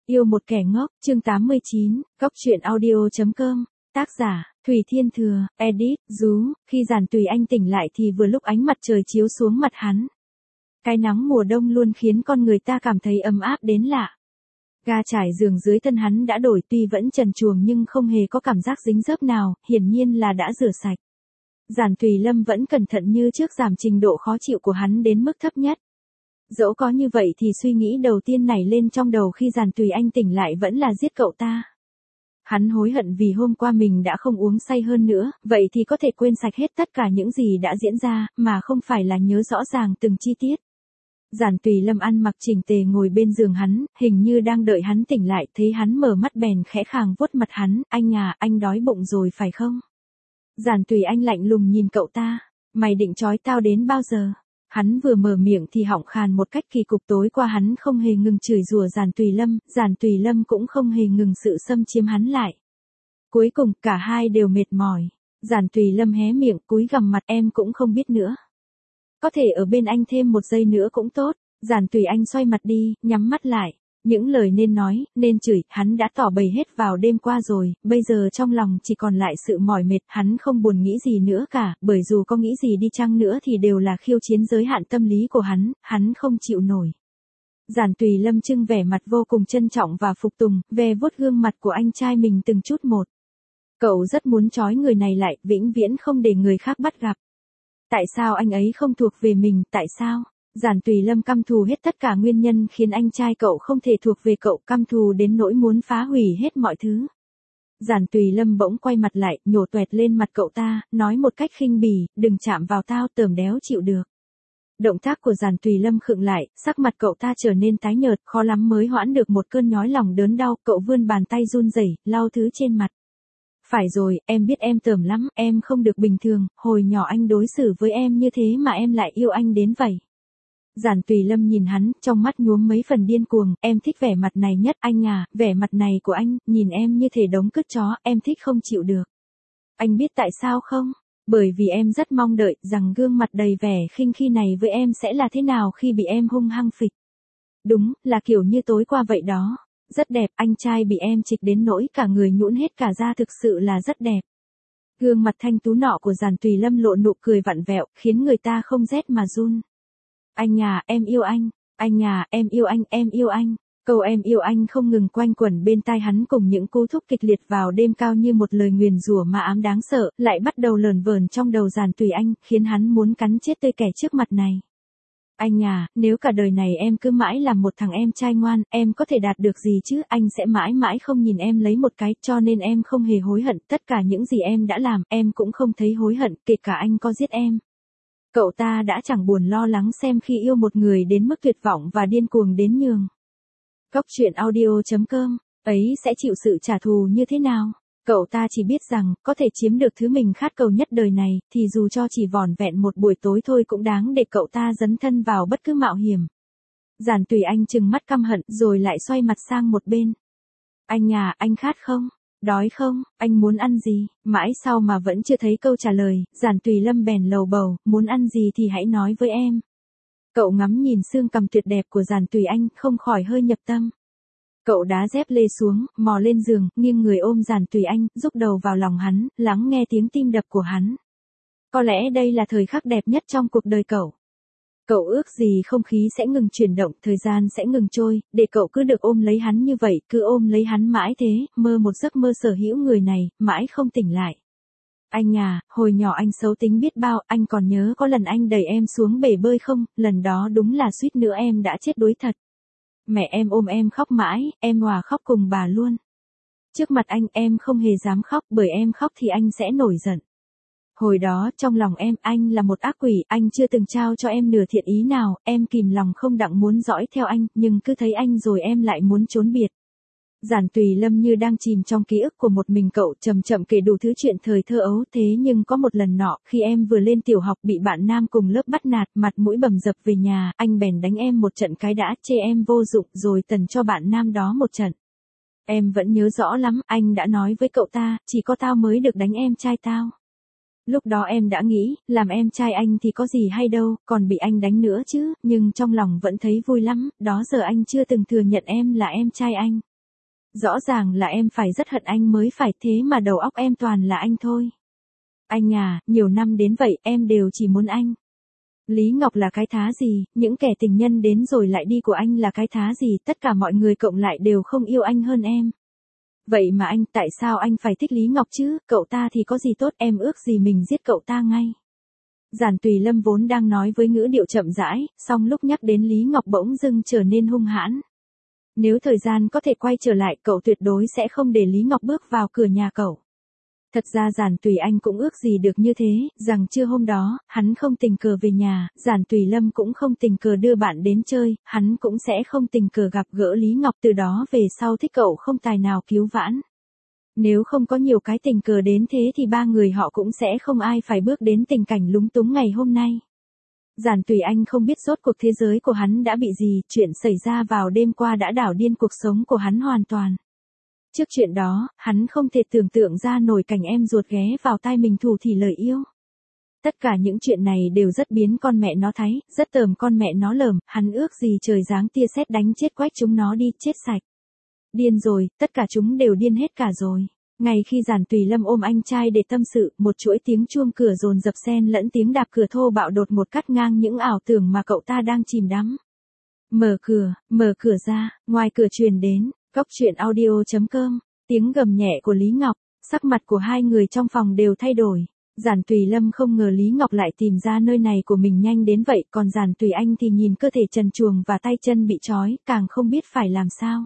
Yêu một kẻ ngốc, chương 89, Góc truyện audio.com, tác giả, Thủy Thiên Thừa, edit, Dú, khi Giản Tùy Anh tỉnh lại thì vừa lúc ánh mặt trời chiếu xuống mặt hắn. Cái nắng mùa đông luôn khiến con người ta cảm thấy ấm áp đến lạ. Ga trải giường dưới thân hắn đã đổi tuy vẫn trần truồng nhưng không hề có cảm giác dính dớp nào, hiển nhiên là đã rửa sạch. Giản Tùy Lâm vẫn cẩn thận như trước giảm trình độ khó chịu của hắn đến mức thấp nhất. Dẫu có như vậy thì suy nghĩ đầu tiên nảy lên trong đầu khi Giản Tùy Anh tỉnh lại vẫn là giết cậu ta. Hắn hối hận vì hôm qua mình đã không uống say hơn nữa, vậy thì có thể quên sạch hết tất cả những gì đã diễn ra, mà không phải là nhớ rõ ràng từng chi tiết. Giản Tùy Lâm ăn mặc chỉnh tề ngồi bên giường hắn, hình như đang đợi hắn tỉnh lại, thấy hắn mở mắt bèn khẽ khàng vuốt mặt hắn, anh à, anh đói bụng rồi phải không? Giản Tùy Anh lạnh lùng nhìn cậu ta, mày định trói tao đến bao giờ? Hắn vừa mở miệng thì họng khàn một cách kỳ cục, tối qua hắn không hề ngừng chửi rủa Giản Tùy Lâm cũng không hề ngừng sự xâm chiếm hắn lại. Cuối cùng cả hai đều mệt mỏi. Giản Tùy Lâm hé miệng cúi gằm mặt, em cũng không biết nữa. Có thể ở bên anh thêm một giây nữa cũng tốt. Giản Tùy Anh xoay mặt đi, nhắm mắt lại. Những lời nên nói, nên chửi, hắn đã tỏ bày hết vào đêm qua rồi, bây giờ trong lòng chỉ còn lại sự mỏi mệt, hắn không buồn nghĩ gì nữa cả, bởi dù có nghĩ gì đi chăng nữa thì đều là khiêu chiến giới hạn tâm lý của hắn không chịu nổi. Giản Tùy Lâm trưng vẻ mặt vô cùng trân trọng và phục tùng, ve vuốt gương mặt của anh trai mình từng chút một. Cậu rất muốn trói người này lại, vĩnh viễn không để người khác bắt gặp. Tại sao anh ấy không thuộc về mình, tại sao? Giản Tùy Lâm căm thù hết tất cả nguyên nhân khiến anh trai cậu không thể thuộc về cậu, căm thù đến nỗi muốn phá hủy hết mọi thứ. Giản Tùy Lâm bỗng quay mặt lại, nhổ toẹt lên mặt cậu ta, nói một cách khinh bỉ, đừng chạm vào tao, tởm đéo chịu được. Động tác của Giản Tùy Lâm khựng lại, sắc mặt cậu ta trở nên tái nhợt, khó lắm mới hoãn được một cơn nhói lòng đớn đau, cậu vươn bàn tay run rẩy, lau thứ trên mặt. Phải rồi, em biết em tởm lắm, em không được bình thường, hồi nhỏ anh đối xử với em như thế mà em lại yêu anh đến vậy. Giản Tùy Lâm nhìn hắn, trong mắt nhuốm mấy phần điên cuồng, em thích vẻ mặt này nhất anh à, vẻ mặt này của anh, nhìn em như thể đống cứt chó, em thích không chịu được. Anh biết tại sao không? Bởi vì em rất mong đợi rằng gương mặt đầy vẻ khinh khi này với em sẽ là thế nào khi bị em hung hăng phịch. Đúng, là kiểu như tối qua vậy đó. Rất đẹp, anh trai bị em chịch đến nỗi cả người nhũn hết cả da, thực sự là rất đẹp. Gương mặt thanh tú nọ của Giản Tùy Lâm lộ nụ cười vặn vẹo, khiến người ta không rét mà run. Anh à, em yêu anh à, em yêu anh. Câu em yêu anh không ngừng quanh quẩn bên tai hắn cùng những cú thúc kịch liệt vào đêm cao như một lời nguyền rủa ma ám đáng sợ, lại bắt đầu lởn vởn trong đầu Giản Tùy Anh, khiến hắn muốn cắn chết tươi kẻ trước mặt này. Anh à, nếu cả đời này em cứ mãi làm một thằng em trai ngoan, em có thể đạt được gì chứ, anh sẽ mãi mãi không nhìn em lấy một cái, cho nên em không hề hối hận, tất cả những gì em đã làm, em cũng không thấy hối hận, kể cả anh có giết em. Cậu ta đã chẳng buồn lo lắng xem khi yêu một người đến mức tuyệt vọng và điên cuồng đến nhường. Góc truyện audio.com, ấy sẽ chịu sự trả thù như thế nào? Cậu ta chỉ biết rằng, có thể chiếm được thứ mình khát cầu nhất đời này, thì dù cho chỉ vỏn vẹn một buổi tối thôi cũng đáng để cậu ta dấn thân vào bất cứ mạo hiểm. Giản Tùy Anh trừng mắt căm hận, rồi lại xoay mặt sang một bên. Anh à, anh khát không? Đói không? Anh muốn ăn gì? Mãi sau mà vẫn chưa thấy câu trả lời, Giản Tùy Lâm bèn lầu bầu, muốn ăn gì thì hãy nói với em. Cậu ngắm nhìn xương cằm tuyệt đẹp của Giản Tùy Anh, không khỏi hơi nhập tâm. Cậu đá dép lê xuống, mò lên giường, nghiêng người ôm Giản Tùy Anh, rúc đầu vào lòng hắn, lắng nghe tiếng tim đập của hắn. Có lẽ đây là thời khắc đẹp nhất trong cuộc đời cậu. Cậu ước gì không khí sẽ ngừng chuyển động, thời gian sẽ ngừng trôi, để cậu cứ được ôm lấy hắn như vậy, cứ ôm lấy hắn mãi thế, mơ một giấc mơ sở hữu người này, mãi không tỉnh lại. Anh à, hồi nhỏ anh xấu tính biết bao, anh còn nhớ có lần anh đẩy em xuống bể bơi không, lần đó đúng là suýt nữa em đã chết đuối thật. Mẹ em ôm em khóc mãi, em òa khóc cùng bà luôn. Trước mặt anh em không hề dám khóc, bởi em khóc thì anh sẽ nổi giận. Hồi đó trong lòng em, anh là một ác quỷ, anh chưa từng trao cho em nửa thiện ý nào, em kìm lòng không đặng muốn dõi theo anh, nhưng cứ thấy anh rồi em lại muốn trốn biệt. Giản Tùy Lâm như đang chìm trong ký ức của một mình cậu, chậm chậm kể đủ thứ chuyện thời thơ ấu, thế nhưng có một lần nọ, khi em vừa lên tiểu học bị bạn nam cùng lớp bắt nạt, mặt mũi bầm dập về nhà, anh bèn đánh em một trận cái đã, chê em vô dụng, rồi tần cho bạn nam đó một trận. Em vẫn nhớ rõ lắm, anh đã nói với cậu ta, chỉ có tao mới được đánh em trai tao. Lúc đó em đã nghĩ, làm em trai anh thì có gì hay đâu, còn bị anh đánh nữa chứ, nhưng trong lòng vẫn thấy vui lắm, đó giờ anh chưa từng thừa nhận em là em trai anh. Rõ ràng là em phải rất hận anh mới phải, thế mà đầu óc em toàn là anh thôi. Anh à, nhiều năm đến vậy em đều chỉ muốn anh. Lý Ngọc là cái thá gì, những kẻ tình nhân đến rồi lại đi của anh là cái thá gì, tất cả mọi người cộng lại đều không yêu anh hơn em. Vậy mà anh, tại sao anh phải thích Lý Ngọc chứ, cậu ta thì có gì tốt, em ước gì mình giết cậu ta ngay. Giản Tùy Lâm vốn đang nói với ngữ điệu chậm rãi, song lúc nhắc đến Lý Ngọc bỗng dưng trở nên hung hãn. Nếu thời gian có thể quay trở lại, cậu tuyệt đối sẽ không để Lý Ngọc bước vào cửa nhà cậu. Thật ra Giản Tùy Anh cũng ước gì được như thế, rằng trưa hôm đó, hắn không tình cờ về nhà, Giản Tùy Lâm cũng không tình cờ đưa bạn đến chơi, hắn cũng sẽ không tình cờ gặp gỡ Lý Ngọc, từ đó về sau thích cậu không tài nào cứu vãn. Nếu không có nhiều cái tình cờ đến thế thì ba người họ cũng sẽ không ai phải bước đến tình cảnh lúng túng ngày hôm nay. Giản Tùy Anh không biết rốt cuộc thế giới của hắn đã bị gì, chuyện xảy ra vào đêm qua đã đảo điên cuộc sống của hắn hoàn toàn. Trước chuyện đó, hắn không thể tưởng tượng ra nổi cảnh em ruột ghé vào tai mình thủ thỉ lời yêu. Tất cả những chuyện này đều rất biến con mẹ nó thái, rất tởm con mẹ nó lởm, hắn ước gì trời giáng tia sét đánh chết quách chúng nó đi, chết sạch. Điên rồi, tất cả chúng đều điên hết cả rồi. Ngay khi Giản Tùy Lâm ôm anh trai để tâm sự, một chuỗi tiếng chuông cửa dồn dập xen lẫn tiếng đạp cửa thô bạo đột một cắt ngang những ảo tưởng mà cậu ta đang chìm đắm. Mở cửa ra, ngoài cửa truyền đến, goctruyện.audio.com, tiếng gầm nhẹ của Lý Ngọc, sắc mặt của hai người trong phòng đều thay đổi. Giản Tùy Lâm không ngờ Lý Ngọc lại tìm ra nơi này của mình nhanh đến vậy, còn Giản Tùy Anh thì nhìn cơ thể trần truồng và tay chân bị trói, càng không biết phải làm sao.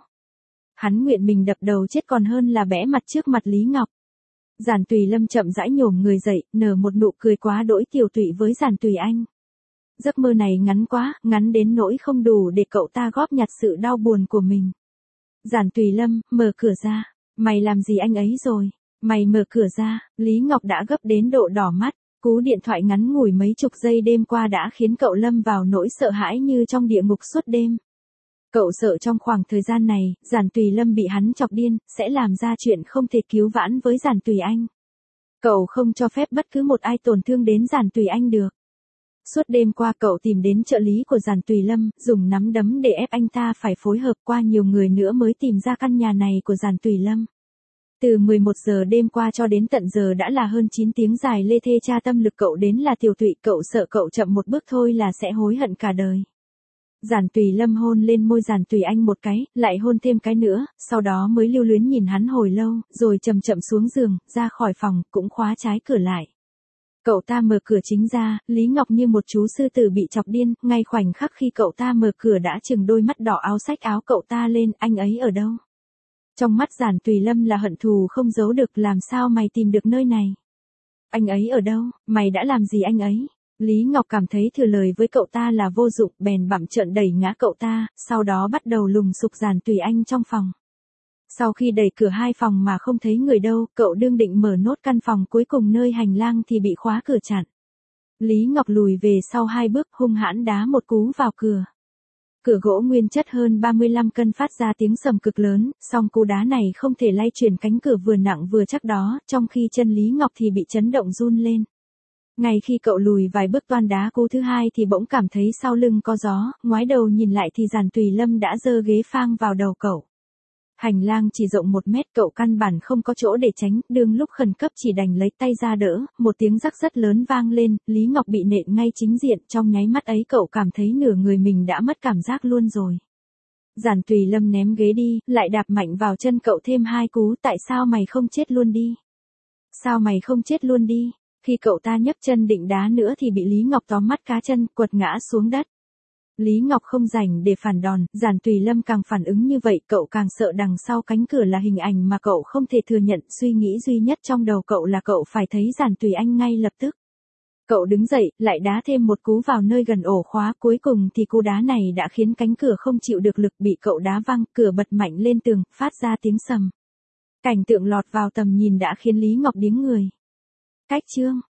Hắn nguyện mình đập đầu chết còn hơn là bẽ mặt trước mặt Lý Ngọc. Giản Tùy Lâm chậm rãi nhổm người dậy, nở một nụ cười quá đỗi tiều tụy với Giản Tùy Anh. Giấc mơ này ngắn quá, ngắn đến nỗi không đủ để cậu ta góp nhặt sự đau buồn của mình. Giản Tùy Lâm, mở cửa ra. Mày làm gì anh ấy rồi? Mày mở cửa ra. Lý Ngọc đã gấp đến độ đỏ mắt. Cú điện thoại ngắn ngủi mấy chục giây đêm qua đã khiến cậu lâm vào nỗi sợ hãi như trong địa ngục suốt đêm. Cậu sợ trong khoảng thời gian này, Giản Tùy Lâm bị hắn chọc điên, sẽ làm ra chuyện không thể cứu vãn với Giản Tùy Anh. Cậu không cho phép bất cứ một ai tổn thương đến Giản Tùy Anh được. Suốt đêm qua cậu tìm đến trợ lý của Giản Tùy Lâm, dùng nắm đấm để ép anh ta phải phối hợp, qua nhiều người nữa mới tìm ra căn nhà này của Giản Tùy Lâm. Từ 11 giờ đêm qua cho đến tận giờ đã là hơn 9 tiếng dài lê thê tra tâm lực cậu đến là tiều tụy, cậu sợ cậu chậm một bước thôi là sẽ hối hận cả đời. Giản Tùy Lâm hôn lên môi Giản Tùy Anh một cái, lại hôn thêm cái nữa, sau đó mới lưu luyến nhìn hắn hồi lâu, rồi chậm chậm xuống giường, ra khỏi phòng, cũng khóa trái cửa lại. Cậu ta mở cửa chính ra, Lý Ngọc như một chú sư tử bị chọc điên, ngay khoảnh khắc khi cậu ta mở cửa đã trừng đôi mắt đỏ áo xách áo cậu ta lên, anh ấy ở đâu? Trong mắt Giản Tùy Lâm là hận thù không giấu được, làm sao mày tìm được nơi này? Anh ấy ở đâu, mày đã làm gì anh ấy? Lý Ngọc cảm thấy thừa lời với cậu ta là vô dụng, bèn bặm trợn đẩy ngã cậu ta, sau đó bắt đầu lùng sục Giản Tùy Anh trong phòng. Sau khi đẩy cửa hai phòng mà không thấy người đâu, cậu đương định mở nốt căn phòng cuối cùng nơi hành lang thì bị khóa cửa chặn. Lý Ngọc lùi về sau 2 bước, hung hãn đá một cú vào cửa. Cửa gỗ nguyên chất hơn 35 cân phát ra tiếng sầm cực lớn, song cú đá này không thể lay chuyển cánh cửa vừa nặng vừa chắc đó, trong khi chân Lý Ngọc thì bị chấn động run lên. Ngay khi cậu lùi vài bước toan đá cú thứ hai thì bỗng cảm thấy sau lưng có gió, ngoái đầu nhìn lại thì Giản Tùy Lâm đã giơ ghế phang vào đầu cậu. Hành lang chỉ rộng 1 mét, cậu căn bản không có chỗ để tránh, đương lúc khẩn cấp chỉ đành lấy tay ra đỡ, một tiếng rắc rất lớn vang lên, Lý Ngọc bị nện ngay chính diện, trong nháy mắt ấy cậu cảm thấy nửa người mình đã mất cảm giác luôn rồi. Giản Tùy Lâm ném ghế đi, lại đạp mạnh vào chân cậu thêm 2 cú, tại sao mày không chết luôn đi? Sao mày không chết luôn đi? Khi cậu ta nhấc chân định đá nữa thì bị Lý Ngọc tóm mắt cá chân, quật ngã xuống đất. Lý Ngọc không rảnh để phản đòn, Giản Tùy Lâm càng phản ứng như vậy, cậu càng sợ đằng sau cánh cửa là hình ảnh mà cậu không thể thừa nhận, suy nghĩ duy nhất trong đầu cậu là cậu phải thấy Giản Tùy Anh ngay lập tức. Cậu đứng dậy, lại đá thêm một cú vào nơi gần ổ khóa, cuối cùng thì cú đá này đã khiến cánh cửa không chịu được lực, bị cậu đá văng, cửa bật mạnh lên tường, phát ra tiếng sầm. Cảnh tượng lọt vào tầm nhìn đã khiến Lý Ngọc điếng người. Cách chương